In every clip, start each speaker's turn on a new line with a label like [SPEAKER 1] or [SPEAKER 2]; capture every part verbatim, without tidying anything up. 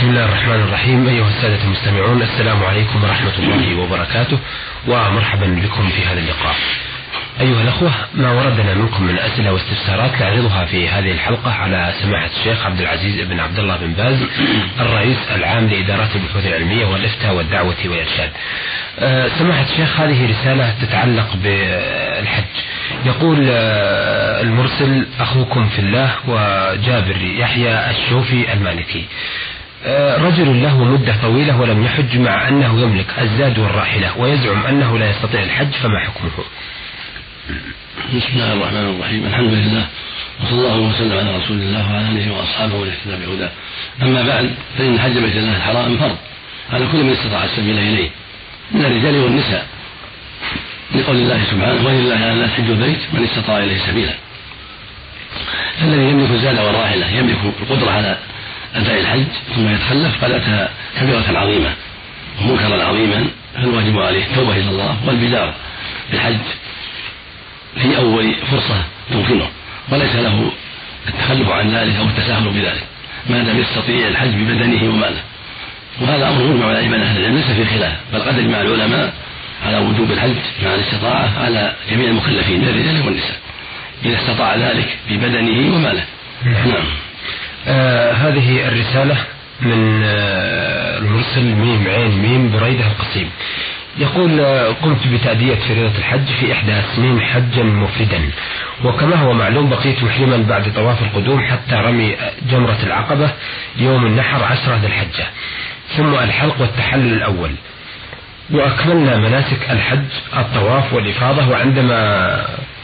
[SPEAKER 1] بسم الله الرحمن الرحيم. أيها السادة المستمعون، السلام عليكم ورحمة الله وبركاته، ومرحبا بكم في هذا اللقاء. أيها الأخوة، ما وردنا منكم من أسئلة واستفسارات نعرضها في هذه الحلقة على سماحة الشيخ عبد العزيز بن عبد الله بن باز، الرئيس العام لإدارات البحوث العلمية والإفتاء والدعوة والإرشاد. أه سماحة الشيخ، هذه رسالة تتعلق بالحج. يقول أه المرسل: أخوكم في الله وجابر يحيى الشوفي المالكي. أه رجل له مدة طويلة ولم يحج، مع أنه يملك الزاد والراحلة، ويزعم أنه لا يستطيع الحج، فما حكمه؟
[SPEAKER 2] بسم الله الرحمن الرحيم. الحمد لله، وصلى الله وسلم على رسول الله وعلى اله واصحابه والاهتداء بهداه. اما بعد، فان حج بيت الله الحرام فرض على كل من استطاع السبيل اليه من الرجال والنساء، لقول الله سبحانه: ولله على الناس حج البيت من استطاع اليه سبيلا. الذي يملك الزاد والراحله يملك القدره على اداء الحج ثم يتخلف قد اتى كبيره عظيمه ومنكرا عظيما، فالواجب عليه التوبه الى الله والبدار بالحج في أول فرصة تمكنه، وليس له التخلف عن ذلك أو التساهل بذلك ما دام يستطيع الحج ببدنه وماله. وهذا أمر مجمع عليه بين أهل العلم، ليس فيه خلاف، بل قد أجمع العلماء على وجوب الحج مع الاستطاعة على جميع المكلفين من الرجال والنساء إذا استطاع ذلك ببدنه وماله. نعم.
[SPEAKER 1] آه هذه الرسالة من آه المرسل ميم عين ميم بريدة القصيم. يقول: قمت بتأدية فريضة الحج في إحدى سنين حجا مفردا، وكما هو معلوم بقيت محرما بعد طواف القدوم حتى رمي جمرة العقبة يوم النحر عشرة ذي الحجة، ثم الحلق والتحلل الأول، وأكملنا مناسك الحج الطواف والإفاضة. وعندما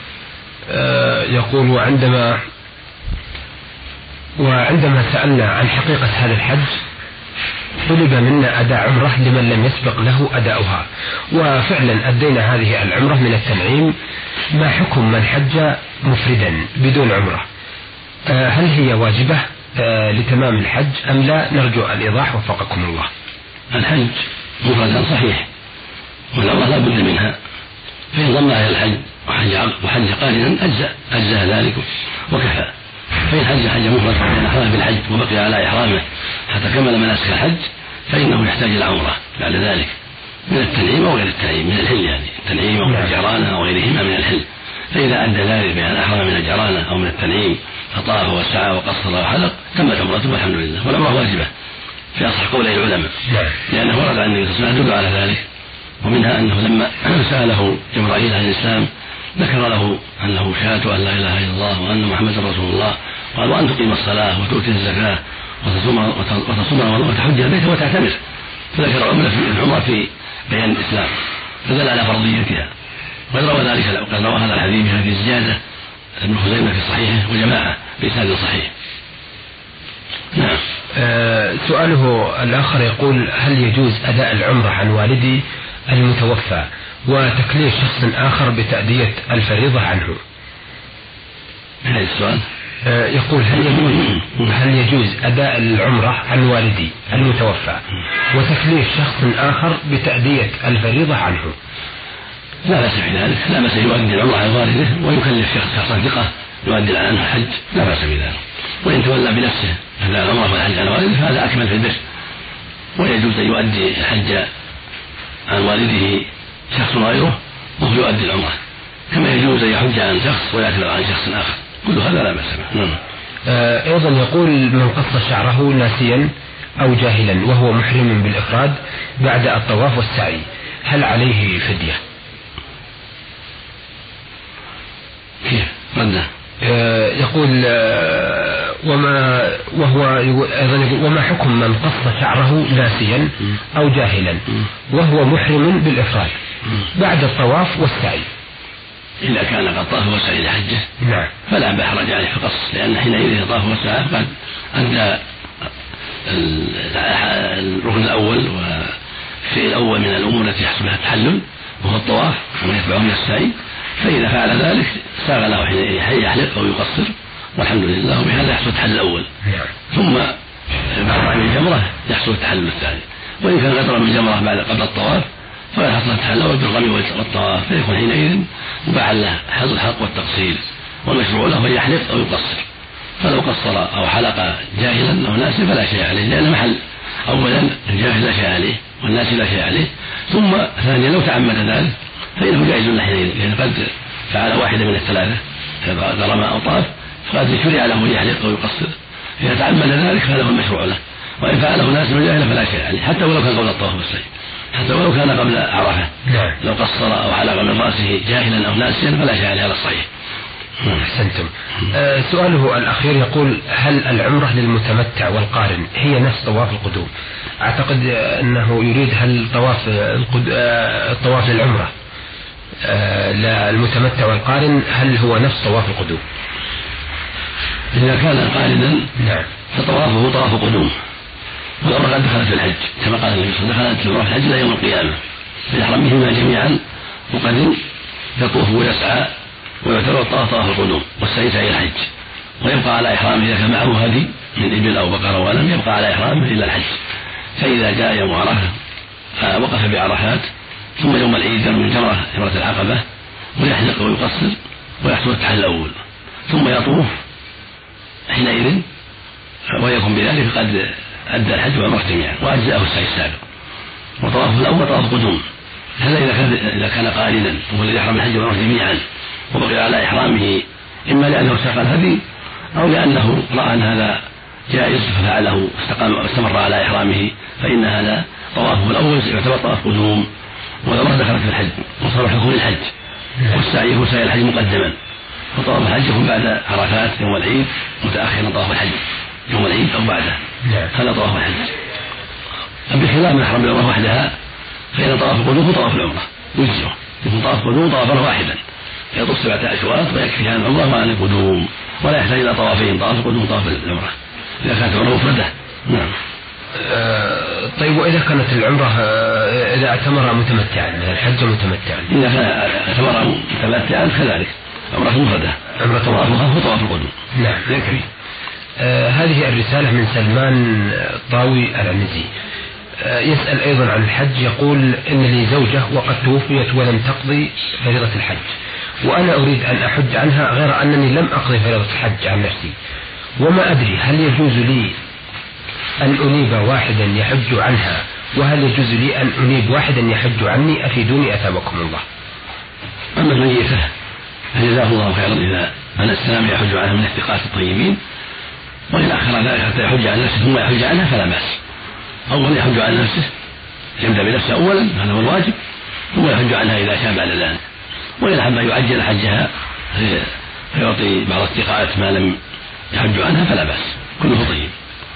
[SPEAKER 1] يقول وعندما وعندما سألنا عن حقيقة هذا الحج طلب منا أداء عمرة لمن لم يسبق له أداؤها، وفعلا أدينا هذه العمرة من التنعيم. ما حكم من حج مفردا بدون عمرة؟ آه هل هي واجبة آه لتمام الحج أم لا؟ نرجو الإيضاح وفقكم الله.
[SPEAKER 2] الحج مفردا صحيح، والعمرة لا بد منها، فإن ضمها إلى الحج وحج, وحج قارنا أجزأ أجزاء ذلك وكفى. فإن حج حج مفرد بين أحرامه بالحج وبقي على إحرامه حتى كمل مناسك الحج، فإنه يحتاج إلى عمرة بعد ذلك من التنعيم أو غير التنعيم، من الحل يعني التنعيم أو الجعرانة أو غيرهما من الحل. فإذا أدى ذلك بأن أحرم من الجعرانة أو من التنعيم فطاف وسعى وقصر وحلق تمت عمرته والحمد لله، والعمرة واجبة في أصح قولي العلماء، لأنه ورد عن النبي صلى الله عليه وسلم يدل على ذلك. ومنها أنه لما سأله جبرائيل عن الإسلام ذكر له أنه شهادة أن لا إله إلا الله وأن محمدا رسول الله، قال: وأن تقيم الصلاة وتؤتي الزكاة وتصوم وتحج البيت وتعتمر، فذكر العمرة في بيان الإسلام فدل على فرضيتها. وقد روى ذلك وقد روى هذا الحديث بهذه الزيادة ابن خزيمة في صحيحه وجماعة بإسناد صحيح. نعم.
[SPEAKER 1] آه سؤاله الآخر يقول: هل يجوز أداء العمرة عن والدي المتوفى وتكليف شخص آخر بتأدية الفريضة عنه؟
[SPEAKER 2] هذا السؤال
[SPEAKER 1] يقول: هل يجوز هل يجوز أداء العمرة عن والدي المتوفى وتكليف شخص آخر بتأدية الفريضة عنه؟
[SPEAKER 2] لا بأس في ذلك، لا بأس يؤدي العمرة عن والده ويكلف شخصا ثقة يؤدي عنه الحج، لا بأس بذلك. وإن تولى بنفسه أداء العمرة والحج عن والده فهذا أكمل في البر، ويجوز أن يؤدي الحج عن والده شخص غيره وهو يؤدي العمرة، كما يجوز أن يحج عن شخص ويعتمر عن شخص آخر، كل هذا لا بأس به.
[SPEAKER 1] آه أيضا يقول: من قص شعره ناسيا أو جاهلا وهو محرم بالإفراد بعد الطواف والسعي، هل عليه فدية؟
[SPEAKER 2] كيف رده؟
[SPEAKER 1] آه يقول آه وما وهو أيضا يقول: وما حكم من قص شعره ناسيا أو جاهلا وهو محرم بالإفراد بعد الطواف والسعي؟
[SPEAKER 2] إذا كان قد طاف وسعى لحجه
[SPEAKER 1] نعم
[SPEAKER 2] فلا بحرج عليه في القص، لأن حينئذ طاف وسعى قد أدى الركن الأول والشيء الأول من الأمور التي يحصل بها التحلل وهو الطواف وما يتبعه من السعي، فإذا فعل ذلك ساغ له حينئذ يحلق أو يقصر والحمد لله، وبهذا يحصل التحلل الأول. ثم بعد رمي الجمرة يحصل التحلل الثاني، وإن كان قد رمي الجمرة بعد قبل الطواف فلا حصل التحلل بالرمي والطواف، فيكون حينئذ مباح له حظ الحلق والتقصير، والمشروع له أن يحلق أو يقصر. فلو قصر أو حلق جاهلا أو ناسيا فلا شيء عليه، لأن محل أولا الجاهل لا شيء عليه والناس لا شيء عليه، ثم ثانيا لو تعمد ذلك فإنه جائز له حينئذ، لأن قد فعل واحدة من الثلاثة غرم أو طاف فقد شرع له يحلق أو يقصر، إذا تعمد ذلك فله المشروع له، وإن فعله ناس جاهلا فلا شيء عليه حتى ولو كان قبل الطواف بالسعي، حتى ولو كان قبل عرفة لو قصر أو حلق من رأسه جاهلا أو ناسيا فلا شيء عليه على الصحيح.
[SPEAKER 1] أحسنتم. أه سؤاله الأخير يقول: هل العمرة للمتمتع والقارن هي نفس طواف القدوم؟ أعتقد أنه يريد هل طواف القد... أه الطواف للعمرة أه للمتمتع والقارن هل هو نفس طواف القدوم؟
[SPEAKER 2] إذا كان قارنا
[SPEAKER 1] نعم
[SPEAKER 2] فطوافه طواف قدوم، والعمرة قد دخلت في الحج كما قال النبي صلى الله عليه وسلم: دخلت العمرة في الحج إلى يوم القيامة، فيحرم بهما جميعا وقد يطوف ويسعى ويعتبر الطواف طواف القدوم والسعي سعي الحج، ويبقى على إحرامه إذا كان معه هدي من إبل أو بقرة ولم يبقى على إحرامه إلا الحج. فإذا جاء يوم عرفة وقف بعرفات ثم يوم العيد يرمي الجمرة جمرة العقبة ويحلق ويقصر ويحصل التحلل الأول ثم يطوف حينئذ ويكون بذلك قد أدى الحج والعمرة جميعا وأجزأه السعي السابق. وطوافه الأول طواف قدوم، هذا إذا كان إذا كان قارنا وهو الذي يحرم الحج والعمرة جميعا وبقي على إحرامه إما لأنه ساق الهدي أو لأنه رأى أن هذا جائز ففعله واستمر على إحرامه، فإن هذا طوافه الأول يعتبر طواف قدوم والعمرة دخلت في الحج وصار حكم الحج، والسعي هو سعي الحج مقدما، وطواف الحج يكون بعد عرفات يوم العيد متأخرا طواف الحج يوم العيد أو بعده، هذا طواف الحج. بخلاف من أحرم بالعمرة وحدها فإن طواف القدوم هو طواف العمرة يجزئه، يكون طواف القدوم طوافا واحدا يطوف سبعة أشواط ويكفي عن العمرة وعن القدوم ولا يحتاج إلى طوافين، طواف القدوم طواف العمرة إذا كانت العمرة مفردة. نعم.
[SPEAKER 1] أه طيب، وإذا كانت العمرة أه إذا اعتمر متمتعا الحج متمتعا؟
[SPEAKER 2] إذا كان اعتمر متمتعا كذلك عمرة مفردة، عمرة طوافها هو طواف القدوم.
[SPEAKER 1] نعم يكفي. أه هذه الرسالة من سلمان طاوي العنزي، أه يسأل أيضا عن الحج، يقول: إن لي زوجة وقد توفيت ولم تقضي فريضة الحج، وأنا أريد أن أحج عنها غير أنني لم أقضي فريضة الحج عن نفسي، وما أدري هل يجوز لي أن أنيب واحدا يحج عنها وهل يجوز لي أن أنيب واحدا يحج عني؟ أفيدوني أثابكم الله.
[SPEAKER 2] أما الميتة فجزاه الله خيرا إذا من السلام يحج عنها من الثقات الطيبين، وإن أخر ذلك حتى يحج عن نفسه ثم يحج عنها فلا بأس. أولا يحج عن نفسه، يبدأ بنفسه أولا هذا هو الواجب، ثم يحج عنها إذا شاء بعد ذلك، وإن أحب أن يعجل حجها فيعطي بعض الثقات ما لم يحج عنها فلا بأس، كله طيب.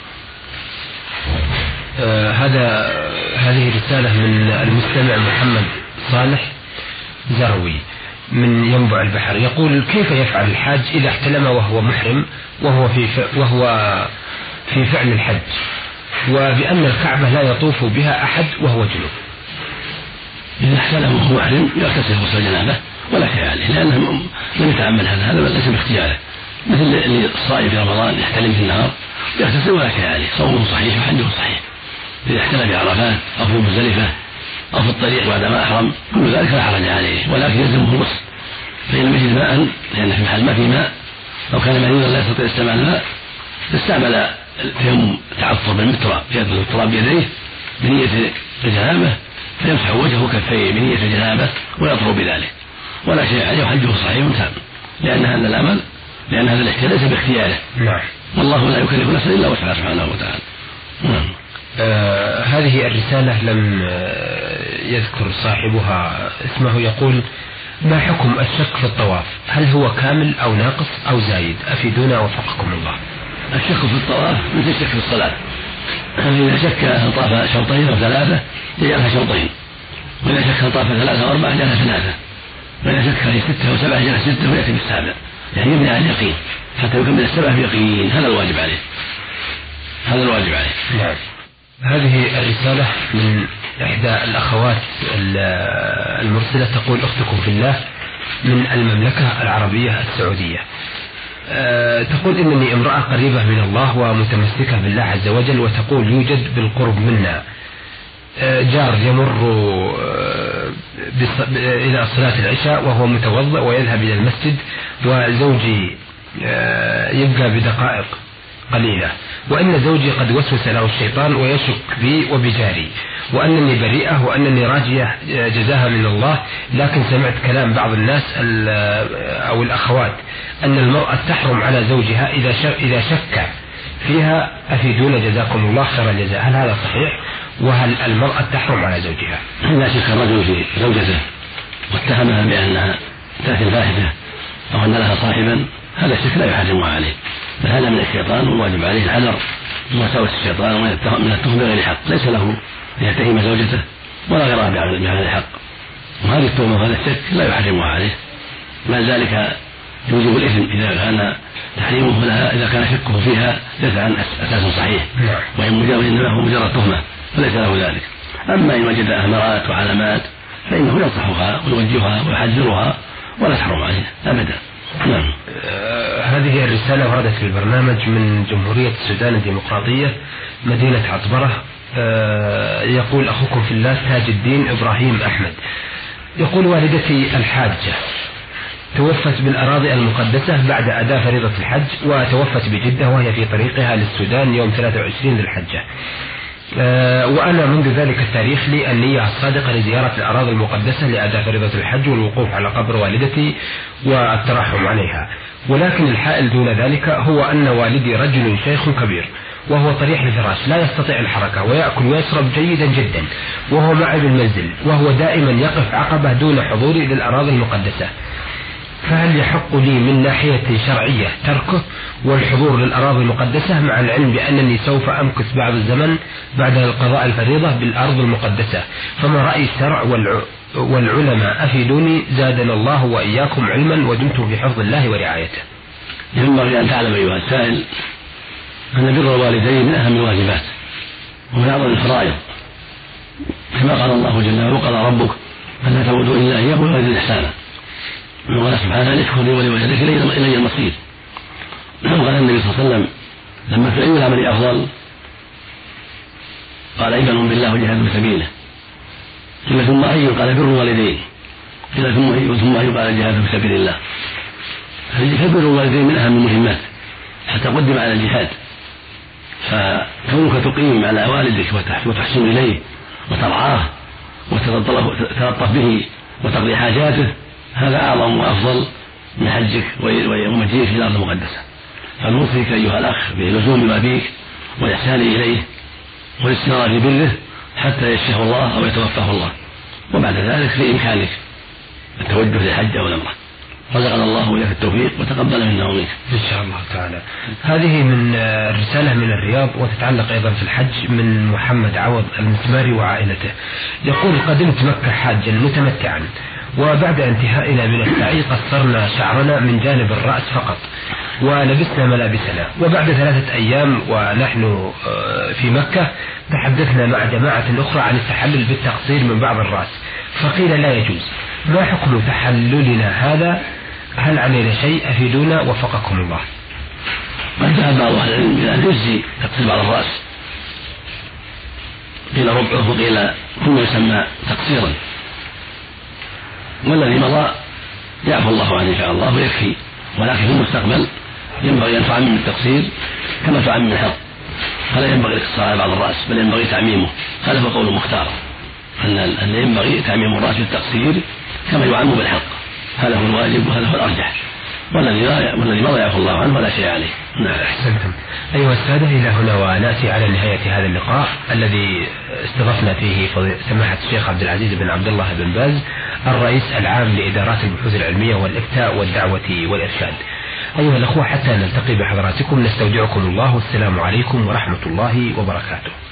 [SPEAKER 1] آه هذا هذه رسالة من المستمع محمد صالح زروي من ينبع البحر، يقول: كيف يفعل الحاج إذا احتلم وهو محرم وهو في وهو في فعل الحج، وبأن الكعبة لا يطوف بها أحد وهو جنوب؟
[SPEAKER 2] إذا احتلم وهو محرم يغتسل غسل جنابه ولا شيء عليه، لأنه لم يتعمل هذا، هذا ليس باختياره، مثل الصائم في رمضان يحتلم في النهار يغتسل ولا شيء عليه، صومه صحيح وحجه صحيح. إذا احتلم بعرفات أو في مزدلفة أو في الطريق بعد ما أحرم كل ذلك لا حرج عليه، ولكن يلزمه الغسل فإن لم يجد ماء، لأن في محل ما في ماء، لو كان مريضا لا يستطيع استعمال الماء استعمل التيمم تعطر بالتراب، يأخذ التراب بيديه بنية الجنابة فيمسح وجهه وكفيه بنية الجنابة ويطهر بذلك ولا شيء عليه وحجه صحيح تام، لأن هذا العمل لأن هذا الاحتلال ليس باختياره. نعم. والله لا يكلف نفسا إلا وسعها سبحانه وتعالى. نعم.
[SPEAKER 1] آه هذه الرسالة لم آه يذكر صاحبها اسمه، يقول: ما حكم الشك في الطواف؟ هل هو كامل أو ناقص أو زايد؟ أفيدونا وفقكم الله.
[SPEAKER 2] الشك في الطواف مثل الشك في الصلاة، إذا شك أن طاف شوطين أو ثلاثة يجعلها شوطين، وإذا شك أن طاف ثلاثة أو أربعة جعلها ثلاثة، وإذا شك أن ستة أو سبعة جعلها ستة ويأتي بالسابع، يعني يبني على اليقين حتى يكمل السبعة بيقين، هذا الواجب عليه، هذا الواجب عليه.
[SPEAKER 1] نعم. هذه الرسالة من إحدى الأخوات المرسلة، تقول: أختكم في الله من المملكة العربية السعودية، أه تقول: إنني امرأة قريبة من الله ومتمسكة بالله عز وجل، وتقول يوجد بالقرب منا أه جار يمر أه إلى صلاة العشاء وهو متوضأ ويذهب إلى المسجد، وزوجي أه يبقى بدقائق قليلة وأن زوجي قد وسوس له الشيطان ويشك بي وبجاري، وأنني بريئة وأنني راجية جزاها من الله، لكن سمعت كلام بعض الناس أو الأخوات أن المرأة تحرم على زوجها إذا شك فيها، أفيدون جزاكم الله خير الجزاء، هل هذا صحيح؟ وهل المرأة تحرم على زوجها؟
[SPEAKER 2] إذا شك الرجل في زوجته واتهمها بأنها تأتي الفاحشة أو أن لها صاحبا، هذا الشك لا يحرمها عليه، بل هذا من الشيطان، والواجب عليه الحذر من وساوس الشيطان ومن التهم بغير حق. ليس له أن يتهم زوجته ولا غيرها بغير الحق، وهذه التهمة وهذا الشك لا يحرمها عليه، بل ذلك يوجب الإثم إذا كان تحريمه لها، إذا كان شكه فيها ليس عن أساس صحيح، وإن مجرد إنما هو مجرد تهمة فليس له ذلك. أما إن وجد أمارات وعلامات فإنه ينصحها ويوجهها ويحذرها ولا تحرم عليها أبدا. نعم.
[SPEAKER 1] آه هذه الرسالة وردت في البرنامج من جمهورية السودان الديمقراطية مدينة عطبرة. آه يقول أخوكم في الله تاج الدين إبراهيم أحمد، يقول والدتي الحاجة توفت بالأراضي المقدسة بعد أداء فريضة الحج، وتوفت بجدة وهي في طريقها للسودان يوم ثلاثة وعشرين ذي الحجة. أه وأنا منذ ذلك التاريخ لي النية الصادقة لزيارة الأراضي المقدسة لأداء فريضة الحج والوقوف على قبر والدتي والترحم عليها، ولكن الحائل دون ذلك هو أن والدي رجل شيخ كبير وهو طريح الفراش، لا يستطيع الحركة ويأكل ويشرب جيدا جدا وهو معي بالمنزل، وهو دائما يقف عقبة دون حضوري للأراضي المقدسة، فهل يحق لي من ناحية شرعية تركه والحضور للأراضي المقدسة، مع العلم بأنني سوف أمكث بعض الزمن بعد القضاء الفريضة بالأرض المقدسة؟ فما رأي الشرع والعلماء؟ أفيدوني زادنا الله وإياكم علما ودمتم في حفظ الله ورعايته.
[SPEAKER 2] ينبغي أن تعلم أيها السائل أن بر الوالدين من أهم الواجبات ومن أعظم الفرائض، كما قال الله جل وعلا وقضى ربك ألا تعبدوا إلا إياه وبالوالدين إحسانا، وقال سبحانه اشكر لي ولوالديك إلي المصير. وقال النبي صلى الله عليه وسلم لما في أي العمل أفضل قال إيمان بالله وجهاد في سبيله، قيل ثم أي؟ قال بر الوالدين، قيل ثم أي؟ ثم أي؟ قال الجهاد في سبيل الله. فبر الوالدين من أهم المهمات حتى قدم على الجهاد، فكونك تقيم على والدك وتحسن إليه وترعاه وتتلطف به وتقضي حاجاته، هذا أعظم وأفضل من حجك ومجيئك إلى الأرض المقدسة. فنوصيك أيها الأخ بلزوم أبيك والإحسان إليه والاستمرار في بره حتى يشفيه الله أو يتوفاه الله، وبعد ذلك في إمكانك التوجه للحج أو العمرة. رزقنا الله وإياك التوفيق وتقبل منا ومنك
[SPEAKER 1] إن شاء الله تعالى. هذه من رسالة من الرياض وتتعلق أيضا في الحج من محمد عوض المسماري وعائلته، يقول قدمت مكة حاجا متمتعا، وبعد انتهائنا من السعي قصرنا شعرنا من جانب الرأس فقط ولبسنا ملابسنا، وبعد ثلاثة أيام ونحن في مكة تحدثنا مع جماعة أخرى عن التحلل بالتقصير من بعض الرأس، فقيل لا يجوز. ما حكم تحللنا هذا؟ هل علينا شيء؟ أفيدونا وفقكم الله.
[SPEAKER 2] قد ذهب بعض أهل العلم إلى أن يجزي تقصير بعض الرأس، قيل ربعه وقيل كل يسمى تقصيرا، والذي مضى يعفو الله عنه إن شاء الله ويكفي، ولكن في المستقبل ينبغي أن تعمم التقصير كما تعمم الحلق، فلا ينبغي الاقتصار على بعض الرأس بل ينبغي تعميمه. هذا هو قول مختار، أن ينبغي تعميم الرأس بالتقصير كما يعم بالحلق، هذا هو الواجب وهذا هو الأرجح، والذي والذي مضى يعفو الله عنه ولا شيء عليه.
[SPEAKER 1] نعم أحسنتم. أيها السادة، إلى هنا ونأتي على نهاية هذا اللقاء الذي استضفنا فيه سماحة الشيخ عبد العزيز بن عبد الله بن باز الرئيس العام لإدارات البحوث العلمية والإفتاء والدعوة والإرشاد. أيها الأخوة، حتى نلتقي بحضراتكم نستودعكم الله، والسلام عليكم ورحمة الله وبركاته.